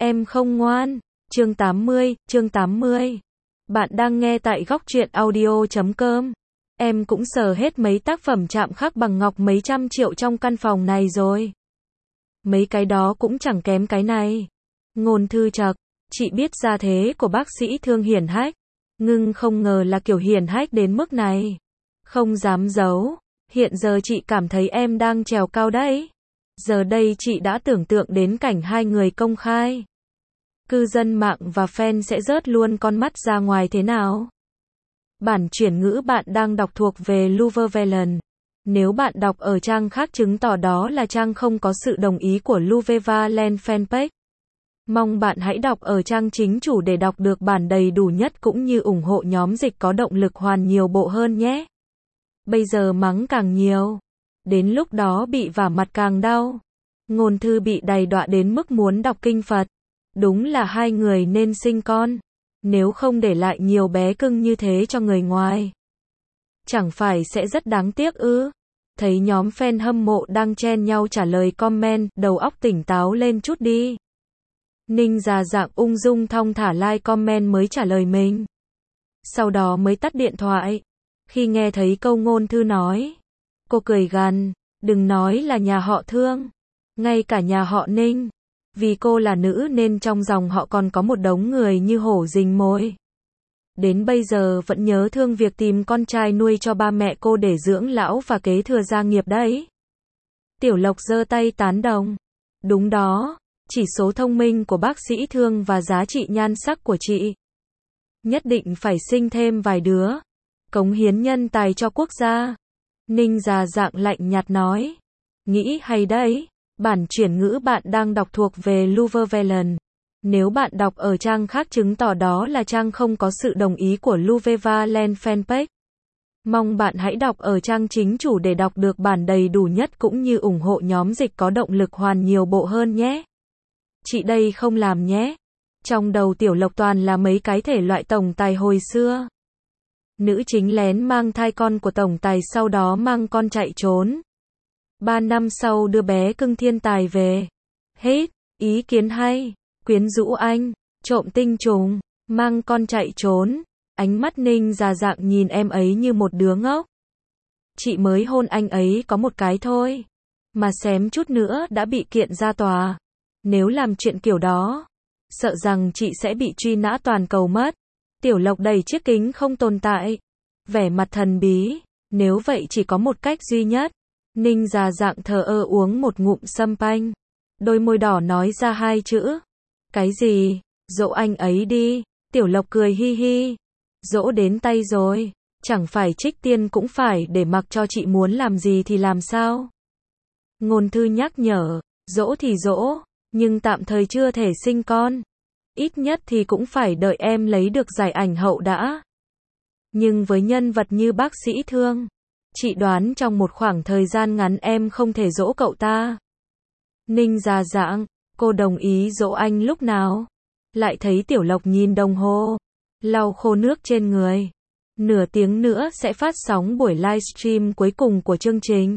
Em không ngoan. Chương 80. Bạn đang nghe tại góc truyện audio.com. Em cũng sờ hết mấy tác phẩm chạm khắc bằng ngọc mấy trăm triệu trong căn phòng này rồi. Mấy cái đó cũng chẳng kém cái này. Ngôn Thư chậc, chị biết gia thế của bác sĩ Thương hiển hách, nhưng không ngờ là kiểu hiển hách đến mức này. Không dám giấu, hiện giờ chị cảm thấy em đang trèo cao đấy. Giờ đây chị đã tưởng tượng đến cảnh hai người công khai. Cư dân mạng và fan sẽ rớt luôn con mắt ra ngoài thế nào. Bản chuyển ngữ bạn đang đọc thuộc về Louvre Velen. Nếu bạn đọc ở trang khác chứng tỏ đó là trang không có sự đồng ý của Louvre Valen fanpage. Mong bạn hãy đọc ở trang chính chủ để đọc được bản đầy đủ nhất cũng như ủng hộ nhóm dịch có động lực hoàn nhiều bộ hơn nhé. Bây giờ mắng càng nhiều, đến lúc đó bị vả mặt càng đau. Ngôn Thư bị đầy đọa đến mức muốn đọc kinh Phật. Đúng là hai người nên sinh con, nếu không để lại nhiều bé cưng như thế cho người ngoài. Chẳng phải sẽ rất đáng tiếc ư? Thấy nhóm fan hâm mộ đang chen nhau trả lời comment, đầu óc tỉnh táo lên chút đi. Ninh già dạng ung dung thong thả like comment mới trả lời mình. Sau đó mới tắt điện thoại. Khi nghe thấy câu Ngôn Thư nói, cô cười gằn, đừng nói là nhà họ Thương, ngay cả nhà họ Ninh. Vì cô là nữ nên trong dòng họ còn có một đống người như hổ rình mồi. Đến bây giờ vẫn nhớ thương việc tìm con trai nuôi cho ba mẹ cô để dưỡng lão và kế thừa gia nghiệp đấy. Tiểu Lộc giơ tay tán đồng. Đúng đó, chỉ số thông minh của bác sĩ Thương và giá trị nhan sắc của chị. Nhất định phải sinh thêm vài đứa. Cống hiến nhân tài cho quốc gia. Ninh già dạng lạnh nhạt nói. Nghĩ hay đấy. Bản chuyển ngữ bạn đang đọc thuộc về Louvre Velen. Nếu bạn đọc ở trang khác chứng tỏ đó là trang không có sự đồng ý của Louvre Valen fanpage. Mong bạn hãy đọc ở trang chính chủ để đọc được bản đầy đủ nhất cũng như ủng hộ nhóm dịch có động lực hoàn nhiều bộ hơn nhé. Chị đây không làm nhé. Trong đầu Tiểu Lộc toàn là mấy cái thể loại tổng tài hồi xưa. Nữ chính lén mang thai con của tổng tài sau đó mang con chạy trốn. 3 năm sau đưa bé cưng thiên tài về. Hết, ý kiến hay, quyến rũ anh, trộm tinh trùng, mang con chạy trốn. Ánh mắt Ninh già dạng nhìn em ấy như một đứa ngốc. Chị mới hôn anh ấy có một cái thôi, mà xém chút nữa đã bị kiện ra tòa. Nếu làm chuyện kiểu đó, sợ rằng chị sẽ bị truy nã toàn cầu mất. Tiểu Lộc đẩy chiếc kính không tồn tại, vẻ mặt thần bí. Nếu vậy chỉ có một cách duy nhất. Ninh già dạng thờ ơ uống một ngụm sâm panh. Đôi môi đỏ nói ra hai chữ. Cái gì? Dỗ anh ấy đi. Tiểu Lộc cười hi hi. Dỗ đến tay rồi. Chẳng phải trích tiên cũng phải để mặc cho chị muốn làm gì thì làm sao? Ngôn Thư nhắc nhở. Dỗ thì dỗ, nhưng tạm thời chưa thể sinh con. Ít nhất thì cũng phải đợi em lấy được giải ảnh hậu đã. Nhưng với nhân vật như bác sĩ Thương, chị đoán trong một khoảng thời gian ngắn em không thể dỗ cậu ta. Ninh già dạng, cô đồng ý dỗ anh lúc nào? Lại thấy Tiểu Lộc nhìn đồng hồ, lau khô nước trên người. Nửa tiếng nữa sẽ phát sóng buổi livestream cuối cùng của chương trình.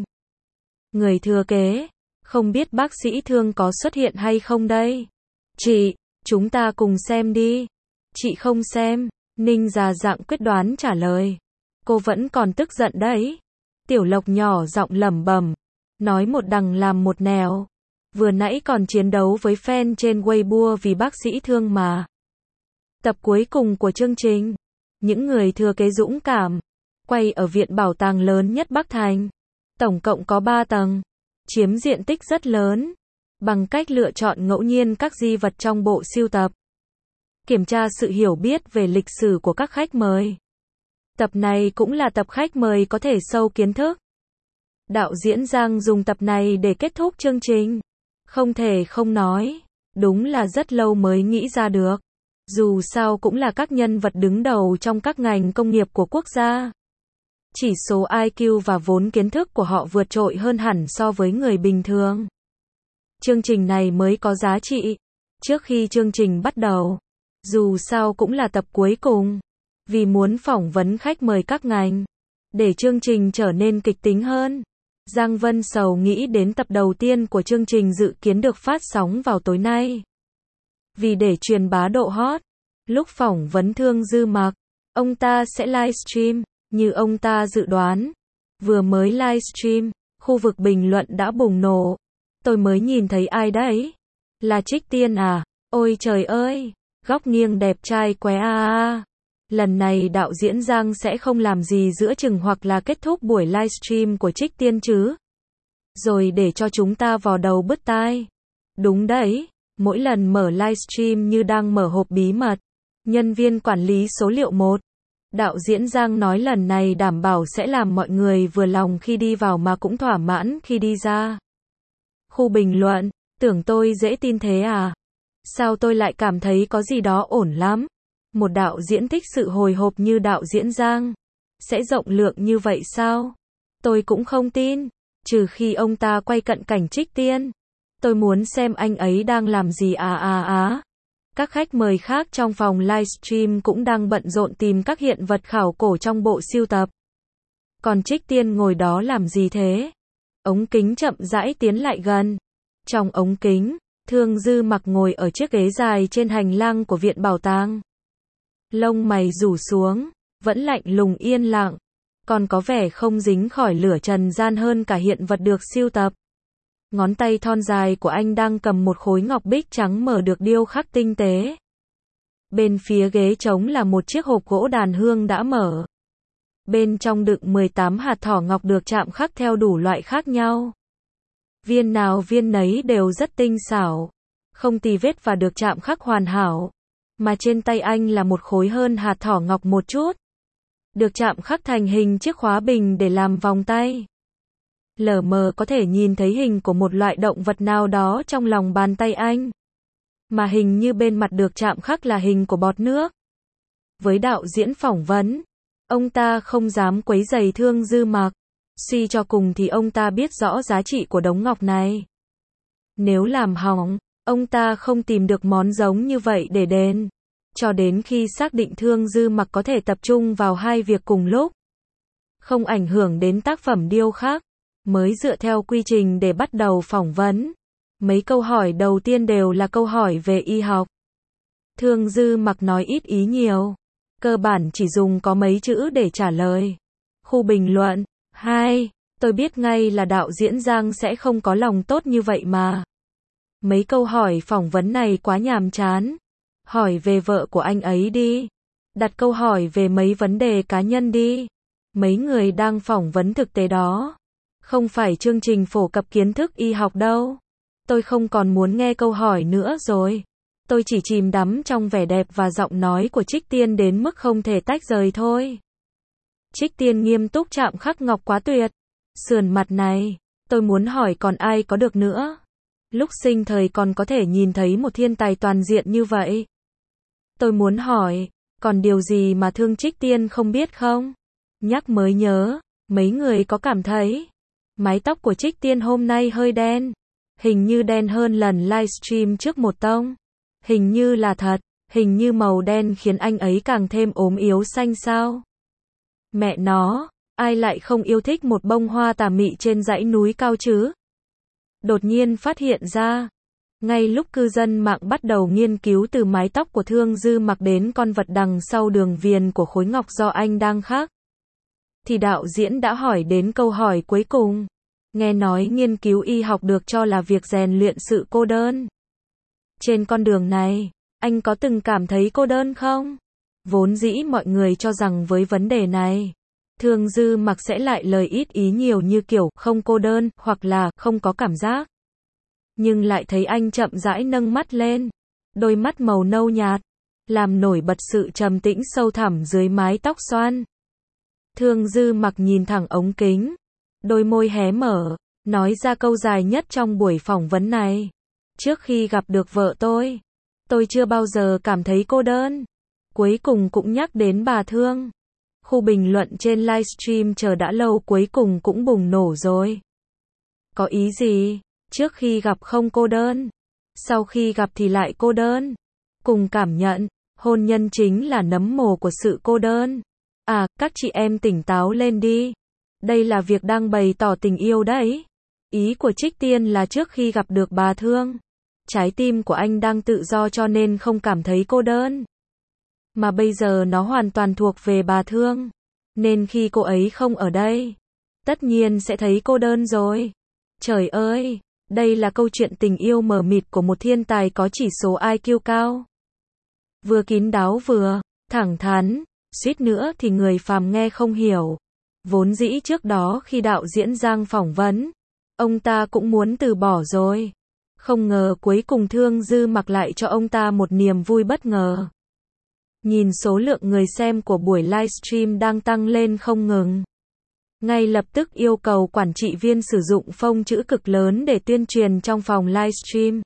Người thừa kế, không biết bác sĩ Thương có xuất hiện hay không đây? Chị, chúng ta cùng xem đi. Chị không xem. Ninh già dạng quyết đoán trả lời. Cô vẫn còn tức giận đấy. Tiểu Lộc nhỏ giọng lẩm bẩm, nói một đằng làm một nẻo. Vừa nãy còn chiến đấu với fan trên Weibo vì bác sĩ Thương mà. Tập cuối cùng của chương trình, những người thừa kế dũng cảm, quay ở viện bảo tàng lớn nhất Bắc Thành. Tổng cộng có 3 tầng, chiếm diện tích rất lớn, bằng cách lựa chọn ngẫu nhiên các di vật trong bộ sưu tập. Kiểm tra sự hiểu biết về lịch sử của các khách mời. Tập này cũng là tập khách mời có thể sâu kiến thức. Đạo diễn Giang dùng tập này để kết thúc chương trình. Không thể không nói, đúng là rất lâu mới nghĩ ra được. Dù sao cũng là các nhân vật đứng đầu trong các ngành công nghiệp của quốc gia. Chỉ số IQ và vốn kiến thức của họ vượt trội hơn hẳn so với người bình thường. Chương trình này mới có giá trị. Trước khi chương trình bắt đầu, dù sao cũng là tập cuối cùng. Vì muốn phỏng vấn khách mời các ngành, để chương trình trở nên kịch tính hơn, Giang Vân Sầu nghĩ đến tập đầu tiên của chương trình dự kiến được phát sóng vào tối nay. Vì để truyền bá độ hot, lúc phỏng vấn Thương Dư Mặc, ông ta sẽ livestream, như ông ta dự đoán. Vừa mới livestream, khu vực bình luận đã bùng nổ. Tôi mới nhìn thấy ai đấy? Là Trích Tiên à? Ôi trời ơi, góc nghiêng đẹp trai quá à. Lần này đạo diễn Giang sẽ không làm gì giữa chừng hoặc là kết thúc buổi livestream của Trích Tiên chứ? Rồi để cho chúng ta vò đầu bứt tai. Đúng đấy, mỗi lần mở livestream như đang mở hộp bí mật. Nhân viên quản lý số liệu 1. Đạo diễn Giang nói lần này đảm bảo sẽ làm mọi người vừa lòng khi đi vào mà cũng thỏa mãn khi đi ra. Khu bình luận, tưởng tôi dễ tin thế à? Sao tôi lại cảm thấy có gì đó ổn lắm? Một đạo diễn thích sự hồi hộp như đạo diễn Giang sẽ rộng lượng như vậy sao? Tôi cũng không tin, trừ khi ông ta quay cận cảnh Trích Tiên. Tôi muốn xem anh ấy đang làm gì à. Các khách mời khác trong phòng livestream cũng đang bận rộn tìm các hiện vật khảo cổ trong bộ sưu tập. Còn Trích Tiên ngồi đó làm gì thế? Ống kính chậm rãi tiến lại gần. Trong ống kính, Thương Dư Mặc ngồi ở chiếc ghế dài trên hành lang của viện bảo tàng. Lông mày rủ xuống, vẫn lạnh lùng yên lặng, còn có vẻ không dính khỏi lửa trần gian hơn cả hiện vật được sưu tập. Ngón tay thon dài của anh đang cầm một khối ngọc bích trắng mở được điêu khắc tinh tế. Bên phía ghế trống là một chiếc hộp gỗ đàn hương đã mở. Bên trong đựng 18 hạt thỏ ngọc được chạm khắc theo đủ loại khác nhau. Viên nào viên nấy đều rất tinh xảo, không tì vết và được chạm khắc hoàn hảo. Mà trên tay anh là một khối hơn hạt thỏ ngọc một chút. Được chạm khắc thành hình chiếc khóa bình để làm vòng tay. Lờ mờ có thể nhìn thấy hình của một loại động vật nào đó trong lòng bàn tay anh. Mà hình như bên mặt được chạm khắc là hình của bọt nước. Với đạo diễn phỏng vấn, ông ta không dám quấy rầy Thương Dư Mặc. Suy cho cùng thì ông ta biết rõ giá trị của đống ngọc này. Nếu làm hỏng, ông ta không tìm được món giống như vậy để đền. Cho đến khi xác định Thương Dư Mặc có thể tập trung vào hai việc cùng lúc, không ảnh hưởng đến tác phẩm điêu khắc, mới dựa theo quy trình để bắt đầu phỏng vấn. Mấy câu hỏi đầu tiên đều là câu hỏi về y học. Thương Dư Mặc nói ít ý nhiều, cơ bản chỉ dùng có mấy chữ để trả lời. Khu bình luận, 2. Tôi biết ngay là đạo diễn Giang sẽ không có lòng tốt như vậy mà. Mấy câu hỏi phỏng vấn này quá nhàm chán. Hỏi về vợ của anh ấy đi. Đặt câu hỏi về mấy vấn đề cá nhân đi. Mấy người đang phỏng vấn thực tế đó. Không phải chương trình phổ cập kiến thức y học đâu. Tôi không còn muốn nghe câu hỏi nữa rồi. Tôi chỉ chìm đắm trong vẻ đẹp và giọng nói của Trích Tiên đến mức không thể tách rời thôi. Trích Tiên nghiêm túc chạm khắc ngọc quá tuyệt. Sườn mặt này, tôi muốn hỏi còn ai có được nữa. Lúc sinh thời còn có thể nhìn thấy một thiên tài toàn diện như vậy. Tôi muốn hỏi, còn điều gì mà Thương Trích Tiên không biết không? Nhắc mới nhớ, mấy người có cảm thấy mái tóc của Trích Tiên hôm nay hơi đen. Hình như đen hơn lần livestream trước một tông. Hình như là thật, hình như màu đen khiến anh ấy càng thêm ốm yếu xanh xao. Mẹ nó, ai lại không yêu thích một bông hoa tà mị trên dãy núi cao chứ? Đột nhiên phát hiện ra, ngay lúc cư dân mạng bắt đầu nghiên cứu từ mái tóc của Thương Dư Mặc đến con vật đằng sau đường viền của khối ngọc do anh đang khắc, thì đạo diễn đã hỏi đến câu hỏi cuối cùng. Nghe nói nghiên cứu y học được cho là việc rèn luyện sự cô đơn. Trên con đường này, anh có từng cảm thấy cô đơn không? Vốn dĩ mọi người cho rằng với vấn đề này, Thương Dư Mặc sẽ lại lời ít ý nhiều như kiểu không cô đơn hoặc là không có cảm giác. Nhưng lại thấy anh chậm rãi nâng mắt lên, đôi mắt màu nâu nhạt, làm nổi bật sự trầm tĩnh sâu thẳm dưới mái tóc xoăn. Thương Dư Mặc nhìn thẳng ống kính, đôi môi hé mở, nói ra câu dài nhất trong buổi phỏng vấn này. Trước khi gặp được vợ tôi chưa bao giờ cảm thấy cô đơn. Cuối cùng cũng nhắc đến bà Thương. Khu bình luận trên livestream chờ đã lâu cuối cùng cũng bùng nổ rồi. Có ý gì? Trước khi gặp không cô đơn, sau khi gặp thì lại cô đơn. Cùng cảm nhận, hôn nhân chính là nấm mồ của sự cô đơn. À, các chị em tỉnh táo lên đi. Đây là việc đang bày tỏ tình yêu đấy. Ý của Trích Tiên là trước khi gặp được bà Thương, trái tim của anh đang tự do cho nên không cảm thấy cô đơn. Mà bây giờ nó hoàn toàn thuộc về bà Thương. Nên khi cô ấy không ở đây, tất nhiên sẽ thấy cô đơn rồi. Trời ơi, đây là câu chuyện tình yêu mờ mịt của một thiên tài có chỉ số IQ cao. Vừa kín đáo vừa thẳng thắn, suýt nữa thì người phàm nghe không hiểu. Vốn dĩ trước đó khi đạo diễn Giang phỏng vấn, ông ta cũng muốn từ bỏ rồi. Không ngờ cuối cùng Thương Dư Mặc lại cho ông ta một niềm vui bất ngờ. Nhìn số lượng người xem của buổi livestream đang tăng lên không ngừng. Ngay lập tức yêu cầu quản trị viên sử dụng phông chữ cực lớn để tuyên truyền trong phòng livestream.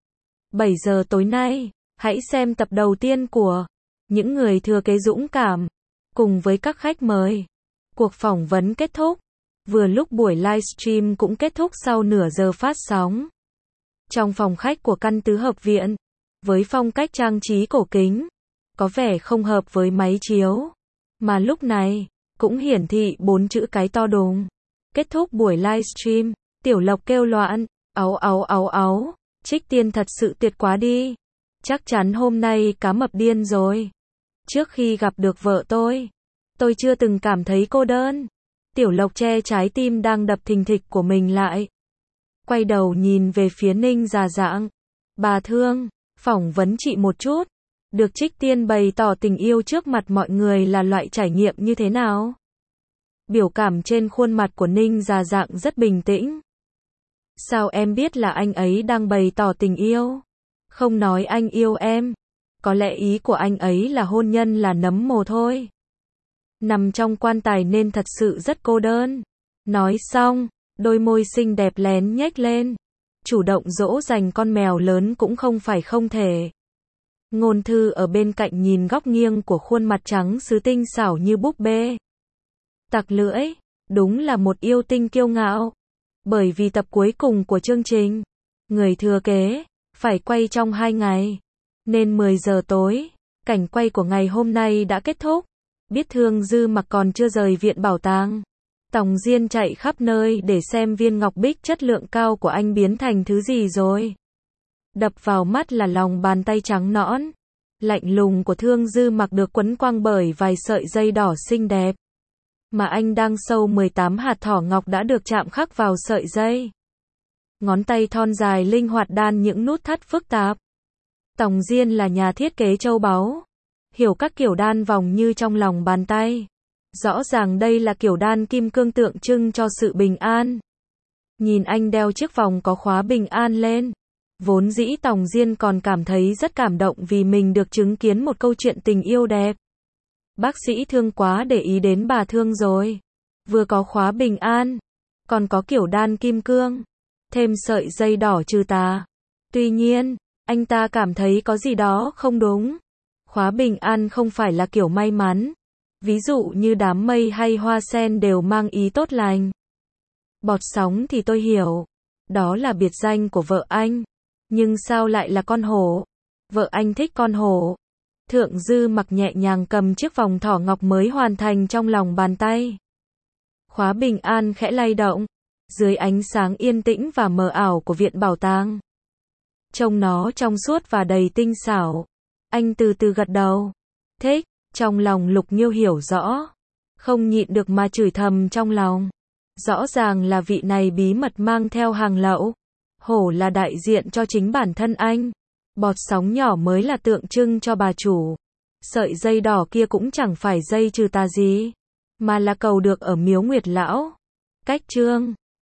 7 giờ tối nay, hãy xem tập đầu tiên của Những người thừa kế dũng cảm, cùng với các khách mời. Cuộc phỏng vấn kết thúc. Vừa lúc buổi livestream cũng kết thúc sau nửa giờ phát sóng. Trong phòng khách của căn tứ hợp viện, với phong cách trang trí cổ kính, có vẻ không hợp với máy chiếu. Mà lúc này, cũng hiển thị 4 chữ cái to đùng. Kết thúc buổi livestream, Tiểu Lộc kêu loạn, áu áu áu áu, Trích Tiên thật sự tuyệt quá đi. Chắc chắn hôm nay cá mập điên rồi. Trước khi gặp được vợ tôi chưa từng cảm thấy cô đơn. Tiểu Lộc che trái tim đang đập thình thịch của mình lại. Quay đầu nhìn về phía Ninh Già Dạng. Bà Thương, phỏng vấn chị một chút. Được Trích Tiên bày tỏ tình yêu trước mặt mọi người là loại trải nghiệm như thế nào? Biểu cảm trên khuôn mặt của Ninh Già Dạng rất bình tĩnh. Sao em biết là anh ấy đang bày tỏ tình yêu? Không nói anh yêu em. Có lẽ ý của anh ấy là hôn nhân là nấm mồ thôi. Nằm trong quan tài nên thật sự rất cô đơn. Nói xong, đôi môi xinh đẹp lén nhếch lên. Chủ động dỗ dành con mèo lớn cũng không phải không thể. Ngôn Thư ở bên cạnh nhìn góc nghiêng của khuôn mặt trắng sứ tinh xảo như búp bê. Tặc lưỡi, đúng là một yêu tinh kiêu ngạo. Bởi vì tập cuối cùng của chương trình, Người thừa kế, phải quay trong 2 ngày. Nên 10 giờ tối, cảnh quay của ngày hôm nay đã kết thúc. Biết Thương Dư Mặc còn chưa rời viện bảo tàng. Tòng Diên chạy khắp nơi để xem viên ngọc bích chất lượng cao của anh biến thành thứ gì rồi. Đập vào mắt là lòng bàn tay trắng nõn, lạnh lùng của Thương Dư Mặc được quấn quanh bởi vài sợi dây đỏ xinh đẹp. Mà anh đang sâu 18 hạt thỏ ngọc đã được chạm khắc vào sợi dây. Ngón tay thon dài linh hoạt đan những nút thắt phức tạp. Tòng Diên là nhà thiết kế châu báu, hiểu các kiểu đan vòng như trong lòng bàn tay. Rõ ràng đây là kiểu đan kim cương tượng trưng cho sự bình an. Nhìn anh đeo chiếc vòng có khóa bình an lên. Vốn dĩ Tòng Diên còn cảm thấy rất cảm động vì mình được chứng kiến một câu chuyện tình yêu đẹp. Bác sĩ Thương quá để ý đến bà Thương rồi. Vừa có khóa bình an, còn có kiểu đan kim cương, thêm sợi dây đỏ trừ tà. Tuy nhiên, anh ta cảm thấy có gì đó không đúng. Khóa bình an không phải là kiểu may mắn. Ví dụ như đám mây hay hoa sen đều mang ý tốt lành. Bọt sóng thì tôi hiểu. Đó là biệt danh của vợ anh. Nhưng sao lại là con hổ? Vợ anh thích con hổ. Thượng Dư Mặc nhẹ nhàng cầm chiếc vòng thỏ ngọc mới hoàn thành trong lòng bàn tay. Khóa bình an khẽ lay động. Dưới ánh sáng yên tĩnh và mờ ảo của viện bảo tàng. Trông nó trong suốt và đầy tinh xảo. Anh từ từ gật đầu. Thích. Trong lòng Lục Nghiêu hiểu rõ. Không nhịn được mà chửi thầm trong lòng. Rõ ràng là vị này bí mật mang theo hàng lậu. Hổ là đại diện cho chính bản thân anh. Bọt sóng nhỏ mới là tượng trưng cho bà chủ. Sợi dây đỏ kia cũng chẳng phải dây trừ tà gì, mà là cầu được ở miếu Nguyệt Lão. Cách chương